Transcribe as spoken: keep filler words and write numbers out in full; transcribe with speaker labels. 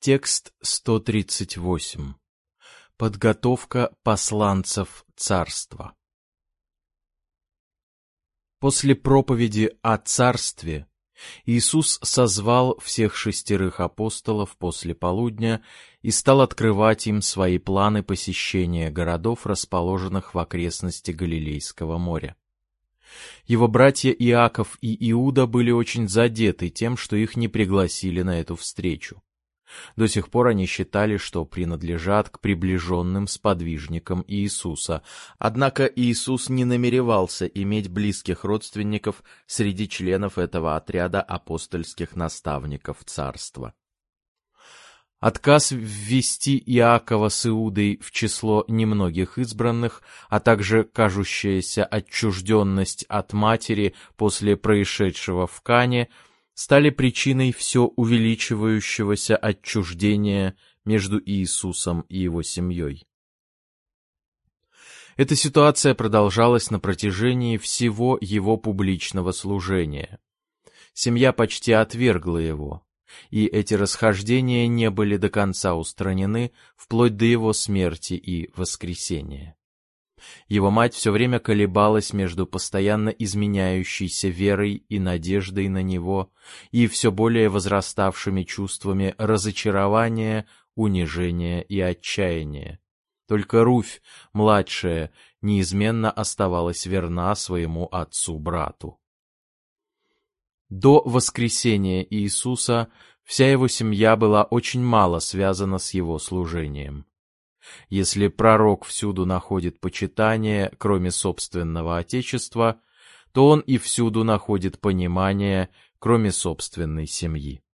Speaker 1: Текст сто тридцать восемь. Подготовка посланцев царства. После проповеди о царстве Иисус созвал всех шестерых апостолов после полудня и стал открывать им свои планы посещения городов, расположенных в окрестности Галилейского моря. Его братья Иаков и Иуда были очень задеты тем, что их не пригласили на эту встречу. До сих пор они считали, что принадлежат к приближенным сподвижникам Иисуса, однако Иисус не намеревался иметь близких родственников среди членов этого отряда апостольских наставников царства. Отказ ввести Иакова с Иудой в число немногих избранных, а также кажущаяся отчужденность от матери после происшедшего в Кане стали причиной все увеличивающегося отчуждения между Иисусом и его семьей. Эта ситуация продолжалась на протяжении всего его публичного служения. Семья почти отвергла его, и эти расхождения не были до конца устранены вплоть до его смерти и воскресения. Его мать все время колебалась между постоянно изменяющейся верой и надеждой на него и все более возраставшими чувствами разочарования, унижения и отчаяния. Только Руфь, младшая, неизменно оставалась верна своему отцу-брату. До воскресения Иисуса вся его семья была очень мало связана с его служением. Если пророк всюду находит почитание, кроме собственного отечества, то он и всюду находит понимание, кроме собственной семьи.